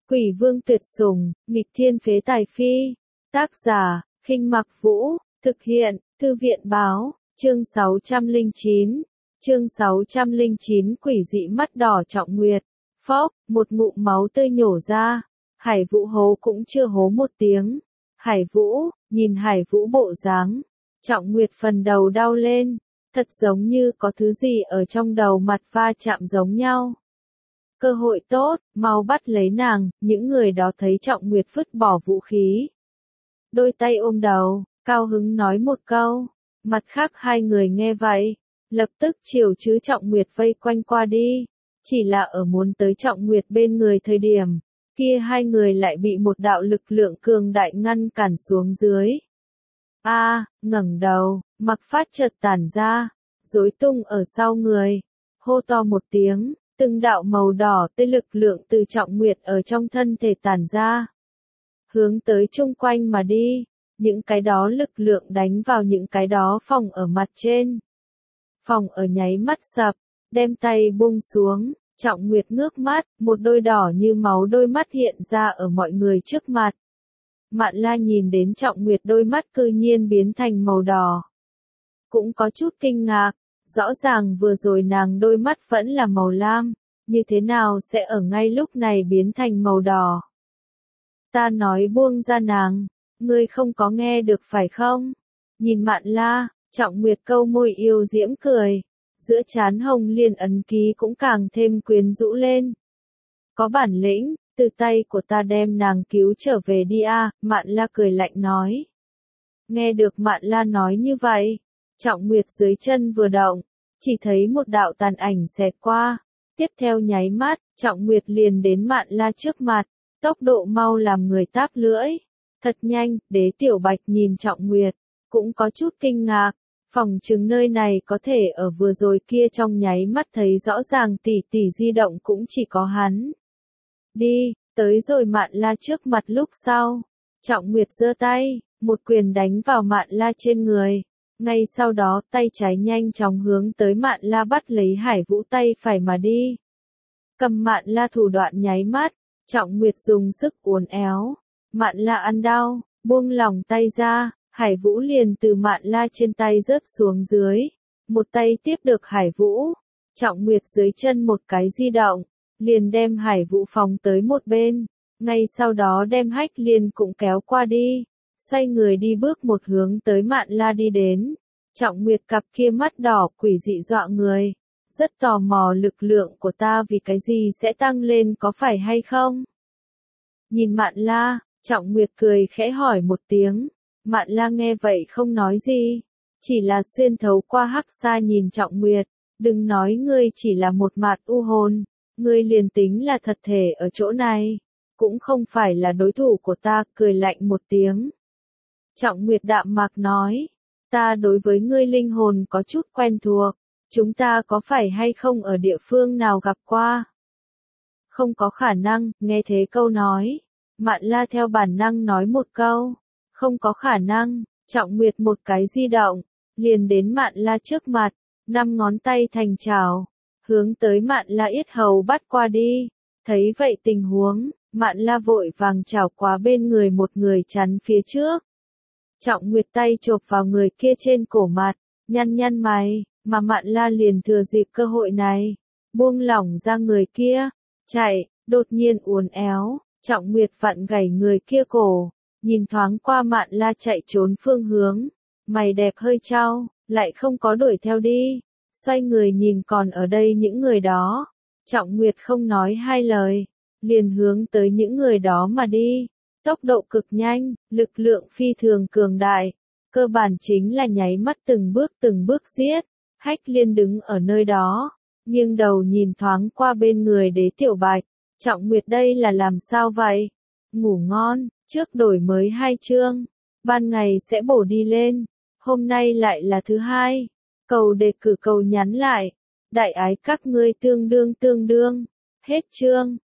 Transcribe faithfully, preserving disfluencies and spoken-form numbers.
Quỷ vương tuyệt sủng, nghịch thiên phế tài phi. Tác giả, Khinh Mặc Vũ, thực hiện, Thư viện báo, chương sáu trăm lẻ chín. Chương sáu trăm lẻ chín quỷ dị mắt đỏ Trọng Nguyệt. Phốc, một ngụm máu tươi nhổ ra. Hải Vũ hố cũng chưa hố một tiếng. Hải Vũ, nhìn Hải Vũ bộ dáng, Trọng Nguyệt phần đầu đau lên, thật giống như có thứ gì ở trong đầu mặt va chạm giống nhau. Cơ hội tốt, mau bắt lấy nàng, những người đó thấy Trọng Nguyệt vứt bỏ vũ khí. Đôi tay ôm đầu, cao hứng nói một câu, mặt khác hai người nghe vậy, lập tức chiều chứ Trọng Nguyệt vây quanh qua đi, chỉ là ở muốn tới Trọng Nguyệt bên người thời điểm, kia hai người lại bị một đạo lực lượng cường đại ngăn cản xuống dưới. A, à, ngẩng đầu, mặc phát chợt tản ra, rối tung ở sau người, hô to một tiếng, từng đạo màu đỏ tươi lực lượng từ Trọng Nguyệt ở trong thân thể tản ra, hướng tới chung quanh mà đi, những cái đó lực lượng đánh vào những cái đó phòng ở mặt trên. Phòng ở nháy mắt sập, đem tay buông xuống, Trọng Nguyệt ngước mắt, một đôi đỏ như máu đôi mắt hiện ra ở mọi người trước mặt. Mạn La nhìn đến Trọng Nguyệt đôi mắt cư nhiên biến thành màu đỏ. Cũng có chút kinh ngạc, rõ ràng vừa rồi nàng đôi mắt vẫn là màu lam, như thế nào sẽ ở ngay lúc này biến thành màu đỏ. Ta nói buông ra nàng, ngươi không có nghe được phải không? Nhìn Mạn La, Trọng Nguyệt câu môi yêu diễm cười, giữa trán hồng liên ấn ký cũng càng thêm quyến rũ lên. Có bản lĩnh, từ tay của ta đem nàng cứu trở về đi a, Mạn La cười lạnh nói. Nghe được Mạn La nói như vậy, Trọng Nguyệt dưới chân vừa động, chỉ thấy một đạo tàn ảnh xẹt qua, tiếp theo nháy mắt, Trọng Nguyệt liền đến Mạn La trước mặt, tốc độ mau làm người táp lưỡi. Thật nhanh, Đế Tiểu Bạch nhìn Trọng Nguyệt, cũng có chút kinh ngạc, phòng chừng nơi này có thể ở vừa rồi kia trong nháy mắt thấy rõ ràng tỷ tỷ di động cũng chỉ có hắn. Đi, tới rồi Mạn La trước mặt lúc sau, Trọng Nguyệt giơ tay, một quyền đánh vào Mạn La trên người, ngay sau đó tay trái nhanh chóng hướng tới Mạn La bắt lấy Hải Vũ tay phải mà đi. Cầm Mạn La thủ đoạn nháy mắt, Trọng Nguyệt dùng sức uốn éo, Mạn La ăn đau, buông lỏng tay ra, Hải Vũ liền từ Mạn La trên tay rớt xuống dưới, một tay tiếp được Hải Vũ, Trọng Nguyệt dưới chân một cái di động, liền đem Hải Vũ phóng tới một bên, ngay sau đó đem Hách Liên cũng kéo qua đi, xoay người đi bước một hướng tới Mạn La đi đến. Trọng Nguyệt cặp kia mắt đỏ quỷ dị dọa người, rất tò mò lực lượng của ta vì cái gì sẽ tăng lên có phải hay không? Nhìn Mạn La, Trọng Nguyệt cười khẽ hỏi một tiếng, Mạn La nghe vậy không nói gì, chỉ là xuyên thấu qua hắc xa nhìn Trọng Nguyệt, đừng nói ngươi chỉ là một mạt u hồn, ngươi liền tính là thật thể ở chỗ này, cũng không phải là đối thủ của ta, cười lạnh một tiếng. Trọng Nguyệt đạm mạc nói, ta đối với ngươi linh hồn có chút quen thuộc, chúng ta có phải hay không ở địa phương nào gặp qua? Không có khả năng, nghe thế câu nói, Mạn La theo bản năng nói một câu, không có khả năng, Trọng Nguyệt một cái di động, liền đến Mạn La trước mặt, năm ngón tay thành chảo, hướng tới Mạn La yết hầu bắt qua đi, thấy vậy tình huống, Mạn La vội vàng chảo qua bên người một người chắn phía trước. Trọng Nguyệt tay chộp vào người kia trên cổ mặt, nhăn nhăn mày, mà Mạn La liền thừa dịp cơ hội này, buông lỏng ra người kia, chạy, đột nhiên uốn éo, Trọng Nguyệt vặn gãy người kia cổ, nhìn thoáng qua Mạn La chạy trốn phương hướng, mày đẹp hơi chau, lại không có đuổi theo đi, xoay người nhìn còn ở đây những người đó, Trọng Nguyệt không nói hai lời, liền hướng tới những người đó mà đi. Tốc độ cực nhanh, lực lượng phi thường cường đại, cơ bản chính là nháy mắt từng bước từng bước giết. Hách Liên đứng ở nơi đó, nghiêng đầu nhìn thoáng qua bên người Đế Tiểu Bạch, Trọng Nguyệt đây là làm sao vậy? Ngủ ngon, trước đổi mới hai chương, ban ngày sẽ bổ đi lên, hôm nay lại là thứ hai, cầu đề cử cầu nhắn lại, đại ái các ngươi tương đương tương đương, hết chương.